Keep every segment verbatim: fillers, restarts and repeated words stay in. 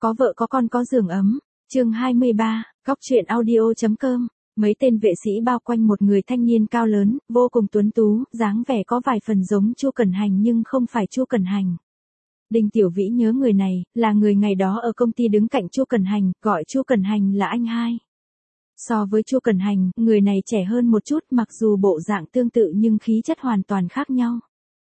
Có vợ có con có giường ấm. Chương hai mươi ba, Góc truyện audio.com. Mấy tên vệ sĩ bao quanh một người thanh niên cao lớn, vô cùng tuấn tú, dáng vẻ có vài phần giống Chu Cẩn Hành nhưng không phải Chu Cẩn Hành. Đinh Tiểu Vĩ nhớ người này, là người ngày đó ở công ty đứng cạnh Chu Cẩn Hành, gọi Chu Cẩn Hành là anh hai. So với Chu Cẩn Hành, người này trẻ hơn một chút, mặc dù bộ dạng tương tự nhưng khí chất hoàn toàn khác nhau.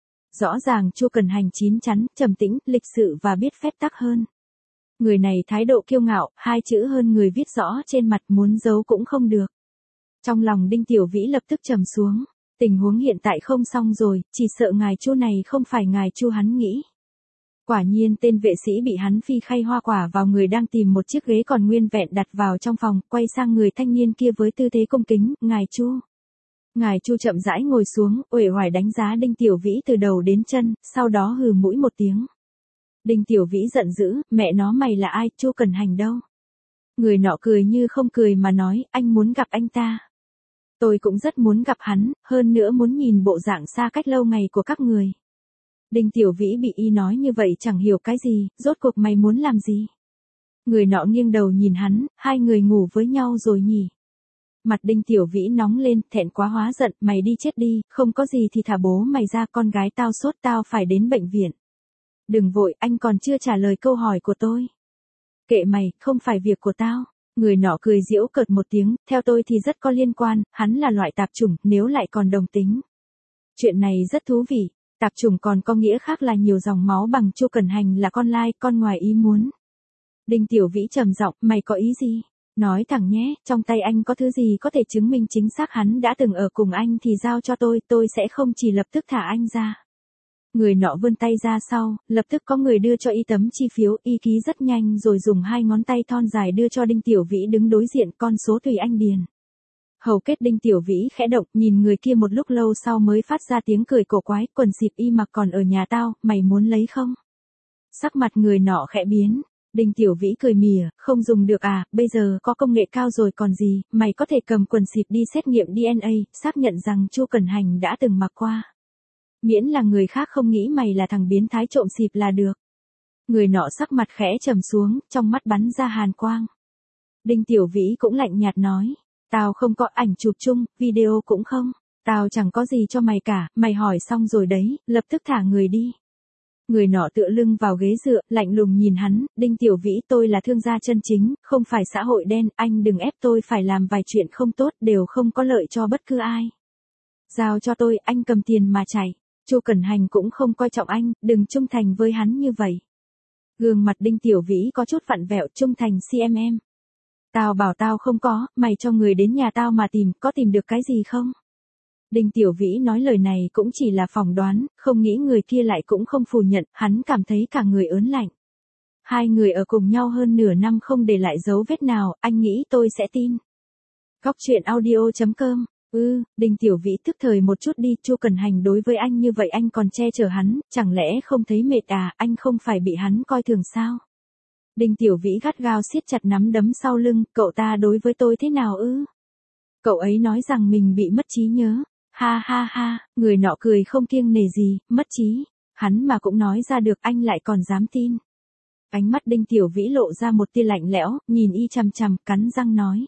Rõ ràng Chu Cẩn Hành chín chắn, trầm tĩnh, lịch sự và biết phép tắc hơn. Người này thái độ kiêu ngạo, hai chữ hơn người viết rõ trên mặt, muốn giấu cũng không được. Trong lòng Đinh Tiểu Vĩ lập tức trầm xuống, tình huống hiện tại không xong rồi, chỉ sợ ngài Chu này không phải ngài Chu hắn nghĩ. Quả nhiên tên vệ sĩ bị hắn phi khay hoa quả vào người đang tìm một chiếc ghế còn nguyên vẹn đặt vào trong phòng, quay sang người thanh niên kia với tư thế cung kính, ngài Chu. Ngài Chu chậm rãi ngồi xuống, uể oải đánh giá Đinh Tiểu Vĩ từ đầu đến chân, sau đó hừ mũi một tiếng. Đinh Tiểu Vĩ giận dữ, mẹ nó mày là ai, Chu Cẩn Hành đâu? Người nọ cười như không cười mà nói, anh muốn gặp anh ta. Tôi cũng rất muốn gặp hắn, hơn nữa muốn nhìn bộ dạng xa cách lâu ngày của các người. Đinh Tiểu Vĩ bị y nói như vậy chẳng hiểu cái gì, rốt cuộc mày muốn làm gì? Người nọ nghiêng đầu nhìn hắn, hai người ngủ với nhau rồi nhỉ? Mặt Đinh Tiểu Vĩ nóng lên, thẹn quá hóa giận, mày đi chết đi, không có gì thì thả bố mày ra, con gái tao sốt, tao phải đến bệnh viện. Đừng vội, anh còn chưa trả lời câu hỏi của tôi. Kệ mày, không phải việc của tao. Người nọ cười giễu cợt một tiếng, theo tôi thì rất có liên quan, hắn là loại tạp chủng, nếu lại còn đồng tính. Chuyện này rất thú vị, tạp chủng còn có nghĩa khác là nhiều dòng máu bằng Chu Cẩn Hành là con lai, con ngoài ý muốn. Đinh Tiểu Vĩ trầm giọng, mày có ý gì? Nói thẳng nhé, trong tay anh có thứ gì có thể chứng minh chính xác hắn đã từng ở cùng anh thì giao cho tôi, tôi sẽ không chỉ lập tức thả anh ra. Người nọ vươn tay ra sau, lập tức có người đưa cho y tấm chi phiếu, y ký rất nhanh rồi dùng hai ngón tay thon dài đưa cho Đinh Tiểu Vĩ đứng đối diện, con số tùy anh điền. Hầu kết Đinh Tiểu Vĩ khẽ động, nhìn người kia một lúc lâu sau mới phát ra tiếng cười cổ quái, quần xịp y mặc còn ở nhà tao, mày muốn lấy không? Sắc mặt người nọ khẽ biến. Đinh Tiểu Vĩ cười mỉa, không dùng được à, bây giờ có công nghệ cao rồi còn gì, mày có thể cầm quần xịp đi xét nghiệm đê en a, xác nhận rằng Chu Cẩn Hành đã từng mặc qua. Miễn là người khác không nghĩ mày là thằng biến thái trộm xịp là được. Người nọ sắc mặt khẽ trầm xuống, trong mắt bắn ra hàn quang. Đinh Tiểu Vĩ cũng lạnh nhạt nói, tao không có ảnh chụp chung, video cũng không, tao chẳng có gì cho mày cả, mày hỏi xong rồi đấy, lập tức thả người đi. Người nọ tựa lưng vào ghế dựa, lạnh lùng nhìn hắn, Đinh Tiểu Vĩ tôi là thương gia chân chính, không phải xã hội đen, anh đừng ép tôi phải làm vài chuyện không tốt, đều không có lợi cho bất cứ ai. Giao cho tôi, anh cầm tiền mà chạy. Chu Cẩn Hành cũng không coi trọng anh, đừng trung thành với hắn như vậy. Gương mặt Đinh Tiểu Vĩ có chút vặn vẹo, trung thành xê em em. Tao bảo tao không có, mày cho người đến nhà tao mà tìm, có tìm được cái gì không? Đinh Tiểu Vĩ nói lời này cũng chỉ là phỏng đoán, không nghĩ người kia lại cũng không phủ nhận, hắn cảm thấy cả người ớn lạnh. Hai người ở cùng nhau hơn nửa năm không để lại dấu vết nào, anh nghĩ tôi sẽ tin. Góc truyện audio.com. Ừ, Đinh Tiểu Vĩ tức thời một chút đi, Chu Cẩn Hành đối với anh như vậy anh còn che chở hắn, chẳng lẽ không thấy mệt à, anh không phải bị hắn coi thường sao? Đinh Tiểu Vĩ gắt gao siết chặt nắm đấm sau lưng, cậu ta đối với tôi thế nào ư? Cậu ấy nói rằng mình bị mất trí nhớ, ha ha ha, người nọ cười không kiêng nể gì, mất trí, hắn mà cũng nói ra được anh lại còn dám tin. Ánh mắt Đinh Tiểu Vĩ lộ ra một tia lạnh lẽo, nhìn y chằm chằm, cắn răng nói.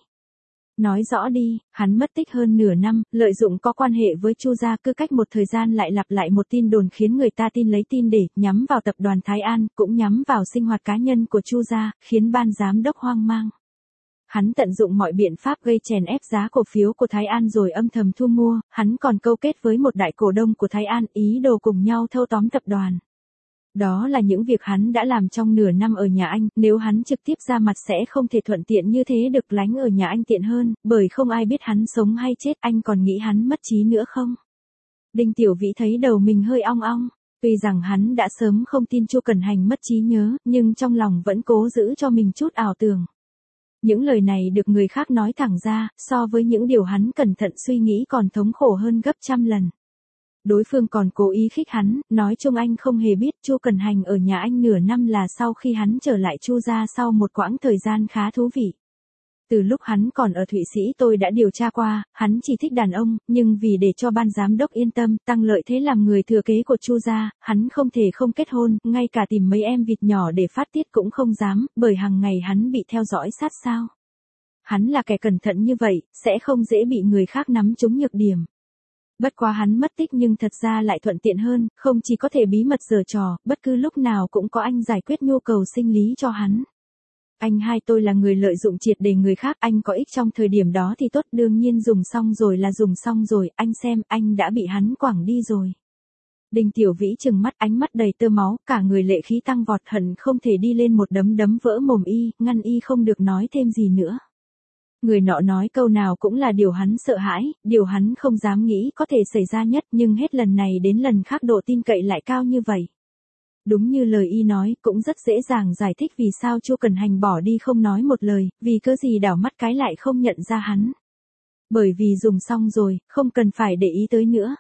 Nói rõ đi, hắn mất tích hơn nửa năm, lợi dụng có quan hệ với Chu gia, cứ cách một thời gian lại lặp lại một tin đồn khiến người ta tin lấy tin để nhắm vào tập đoàn Thái An, cũng nhắm vào sinh hoạt cá nhân của Chu gia, khiến ban giám đốc hoang mang. Hắn tận dụng mọi biện pháp gây chèn ép giá cổ phiếu của Thái An rồi âm thầm thu mua, hắn còn câu kết với một đại cổ đông của Thái An, ý đồ cùng nhau thâu tóm tập đoàn. Đó là những việc hắn đã làm trong nửa năm ở nhà anh, nếu hắn trực tiếp ra mặt sẽ không thể thuận tiện như thế được, lánh ở nhà anh tiện hơn, bởi không ai biết hắn sống hay chết, anh còn nghĩ hắn mất trí nữa không? Đinh Tiểu Vĩ thấy đầu mình hơi ong ong, tuy rằng hắn đã sớm không tin Chu Cẩn Hành mất trí nhớ, nhưng trong lòng vẫn cố giữ cho mình chút ảo tưởng. Những lời này được người khác nói thẳng ra, so với những điều hắn cẩn thận suy nghĩ còn thống khổ hơn gấp trăm lần. Đối phương còn cố ý khích hắn, nói chung anh không hề biết Chu Cẩn Hành ở nhà anh nửa năm là sau khi hắn trở lại Chu gia sau một quãng thời gian khá thú vị. Từ lúc hắn còn ở Thụy Sĩ tôi đã điều tra qua, hắn chỉ thích đàn ông, nhưng vì để cho ban giám đốc yên tâm, tăng lợi thế làm người thừa kế của Chu gia, hắn không thể không kết hôn, ngay cả tìm mấy em vịt nhỏ để phát tiết cũng không dám, bởi hàng ngày hắn bị theo dõi sát sao. Hắn là kẻ cẩn thận như vậy, sẽ không dễ bị người khác nắm trúng nhược điểm. Bất quá hắn mất tích nhưng thật ra lại thuận tiện hơn, không chỉ có thể bí mật giở trò, bất cứ lúc nào cũng có anh giải quyết nhu cầu sinh lý cho hắn. Anh hai tôi là người lợi dụng triệt để người khác, anh có ích trong thời điểm đó thì tốt, đương nhiên dùng xong rồi là dùng xong rồi, anh xem, anh đã bị hắn quẳng đi rồi. Đinh Tiểu Vĩ trừng mắt, ánh mắt đầy tơ máu, cả người lệ khí tăng vọt, hận không thể đi lên một đấm đấm vỡ mồm y, ngăn y không được nói thêm gì nữa. Người nọ nói câu nào cũng là điều hắn sợ hãi, điều hắn không dám nghĩ có thể xảy ra nhất, nhưng hết lần này đến lần khác độ tin cậy lại cao như vậy. Đúng như lời y nói, cũng rất dễ dàng giải thích vì sao Chu Cẩn Hành bỏ đi không nói một lời, vì cớ gì đảo mắt cái lại không nhận ra hắn. Bởi vì dùng xong rồi, không cần phải để ý tới nữa.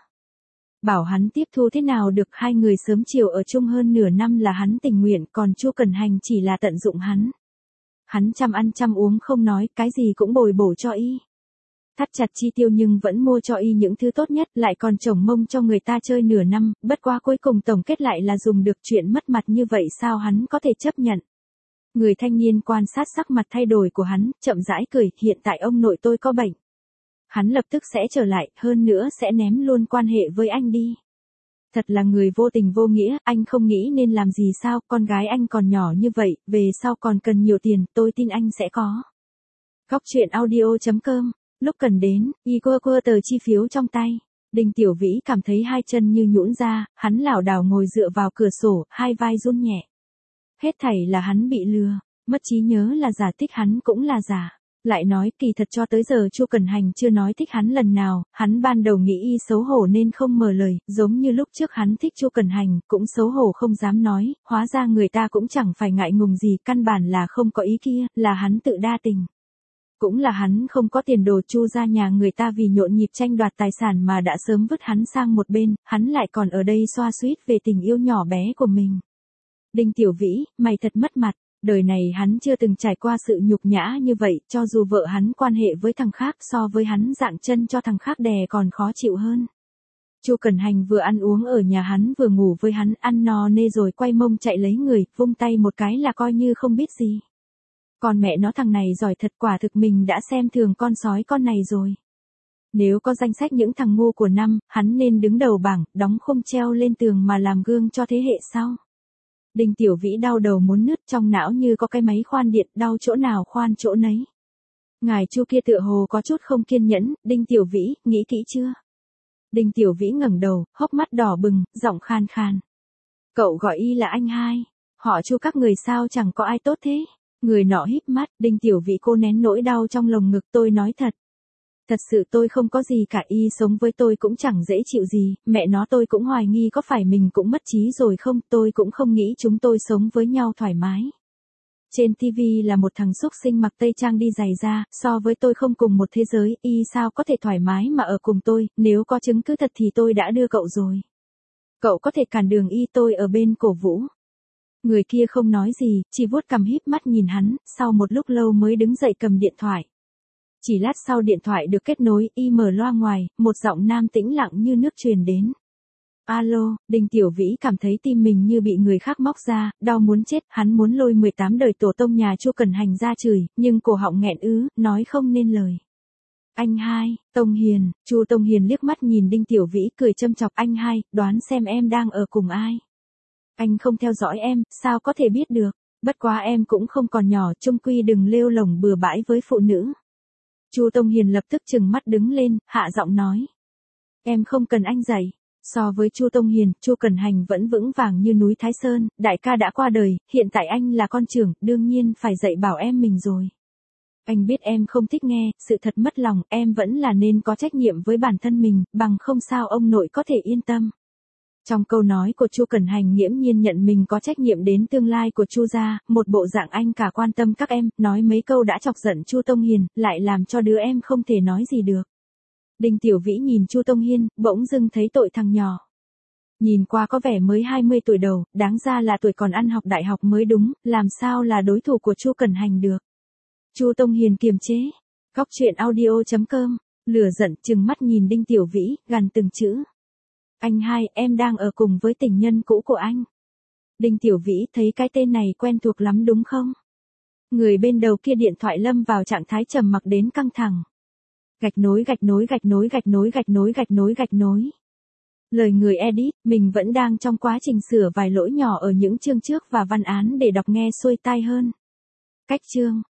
Bảo hắn tiếp thu thế nào được, hai người sớm chiều ở chung hơn nửa năm là hắn tình nguyện, còn Chu Cẩn Hành chỉ là tận dụng hắn. Hắn chăm ăn chăm uống không nói, cái gì cũng bồi bổ cho y. Thắt chặt chi tiêu nhưng vẫn mua cho y những thứ tốt nhất, lại còn chồng mông cho người ta chơi nửa năm, bất quá cuối cùng tổng kết lại là dùng được, chuyện mất mặt như vậy sao hắn có thể chấp nhận. Người thanh niên quan sát sắc mặt thay đổi của hắn, chậm rãi cười, hiện tại ông nội tôi có bệnh. Hắn lập tức sẽ trở lại, hơn nữa sẽ ném luôn quan hệ với anh đi. Thật là người vô tình vô nghĩa, anh không nghĩ nên làm gì sao, con gái anh còn nhỏ như vậy, về sau còn cần nhiều tiền, tôi tin anh sẽ có. Góc truyện audio chấm com. Lúc cần đến, y quơ quơ tờ chi phiếu trong tay. Đinh Tiểu Vĩ cảm thấy hai chân như nhũn ra, hắn lảo đảo ngồi dựa vào cửa sổ, hai vai run nhẹ. Hết thảy là hắn bị lừa, mất trí nhớ là giả, thích hắn cũng là giả. Lại nói, kỳ thật cho tới giờ Chu Cẩn Hành chưa nói thích hắn lần nào, hắn ban đầu nghĩ y xấu hổ nên không mở lời, giống như lúc trước hắn thích Chu Cẩn Hành, cũng xấu hổ không dám nói, hóa ra người ta cũng chẳng phải ngại ngùng gì, căn bản là không có ý kia, là hắn tự đa tình. Cũng là hắn không có tiền đồ, Chu ra nhà người ta vì nhộn nhịp tranh đoạt tài sản mà đã sớm vứt hắn sang một bên, hắn lại còn ở đây xoa xuýt về tình yêu nhỏ bé của mình. Đinh Tiểu Vĩ, mày thật mất mặt, đời này hắn chưa từng trải qua sự nhục nhã như vậy, cho dù vợ hắn quan hệ với thằng khác, so với hắn dạng chân cho thằng khác đè còn khó chịu hơn. Chu Cẩn Hành vừa ăn uống ở nhà hắn vừa ngủ với hắn, ăn no nê rồi quay mông chạy lấy người, vung tay một cái là coi như không biết gì. Còn mẹ nó thằng này giỏi thật, quả thực mình đã xem thường con sói con này rồi. Nếu có danh sách những thằng ngu của năm, hắn nên đứng đầu bảng, đóng khung treo lên tường mà làm gương cho thế hệ sau. Đinh Tiểu Vĩ đau đầu muốn nứt, trong não như có cái máy khoan điện, đau chỗ nào khoan chỗ nấy. Ngài Chu kia tựa hồ có chút không kiên nhẫn, Đinh Tiểu Vĩ, nghĩ kỹ chưa? Đinh Tiểu Vĩ ngẩng đầu, hốc mắt đỏ bừng, giọng khan khan. Cậu gọi y là anh hai, họ Chu các người sao chẳng có ai tốt thế? Người nọ híp mắt, Đinh Tiểu Vĩ cô nén nỗi đau trong lồng ngực, tôi nói thật. Thật sự tôi không có gì cả, y sống với tôi cũng chẳng dễ chịu gì, mẹ nó tôi cũng hoài nghi có phải mình cũng mất trí rồi không, tôi cũng không nghĩ chúng tôi sống với nhau thoải mái. Trên ti vi là một thằng xúc sinh mặc tây trang đi giày da, so với tôi không cùng một thế giới, y sao có thể thoải mái mà ở cùng tôi, nếu có chứng cứ thật thì tôi đã đưa cậu rồi. Cậu có thể cản đường y, tôi ở bên cổ vũ. Người kia không nói gì, chỉ vuốt cằm híp mắt nhìn hắn, sau một lúc lâu mới đứng dậy cầm điện thoại. Chỉ lát sau điện thoại được kết nối, y mở loa ngoài, một giọng nam tĩnh lặng như nước truyền đến. Alo, Đinh Tiểu Vĩ cảm thấy tim mình như bị người khác móc ra, đau muốn chết, hắn muốn lôi mười tám đời tổ tông nhà Chu Cẩn Hành ra chửi, nhưng cổ họng nghẹn ứ, nói không nên lời. Anh hai, Tông Hiền, Chu Tông Hiền liếc mắt nhìn Đinh Tiểu Vĩ cười châm chọc, anh hai, đoán xem em đang ở cùng ai. Anh không theo dõi em, sao có thể biết được, bất quá em cũng không còn nhỏ, chung quy đừng lêu lổng bừa bãi với phụ nữ. Chu Tông Hiền lập tức trừng mắt đứng lên, hạ giọng nói. Em không cần anh dạy. So với Chu Tông Hiền, Chu Cẩn Hành vẫn vững vàng như núi Thái Sơn, đại ca đã qua đời, hiện tại anh là con trưởng, đương nhiên phải dạy bảo em mình rồi. Anh biết em không thích nghe, sự thật mất lòng, em vẫn là nên có trách nhiệm với bản thân mình, bằng không sao ông nội có thể yên tâm. Trong câu nói của Chu Cẩn Hành nghiễm nhiên nhận mình có trách nhiệm đến tương lai của Chu gia, một bộ dạng anh cả quan tâm các em, nói mấy câu đã chọc giận Chu Tông Hiền, lại làm cho đứa em không thể nói gì được. Đinh Tiểu Vĩ nhìn Chu Tông Hiên, bỗng dưng thấy tội thằng nhỏ. Nhìn qua có vẻ mới hai mươi tuổi đầu, đáng ra là tuổi còn ăn học đại học mới đúng, làm sao là đối thủ của Chu Cẩn Hành được. Chu Tông Hiền kiềm chế. Cóc truyện audio chấm com. Lửa giận trừng mắt nhìn Đinh Tiểu Vĩ, gằn từng chữ. Anh hai, em đang ở cùng với tình nhân cũ của anh. Đinh Tiểu Vĩ thấy cái tên này quen thuộc lắm đúng không? Người bên đầu kia điện thoại lâm vào trạng thái trầm mặc đến căng thẳng. Gạch nối gạch nối gạch nối gạch nối gạch nối gạch nối gạch nối. Lời người edit, mình vẫn đang trong quá trình sửa vài lỗi nhỏ ở những chương trước và văn án để đọc nghe xuôi tai hơn. Cách chương.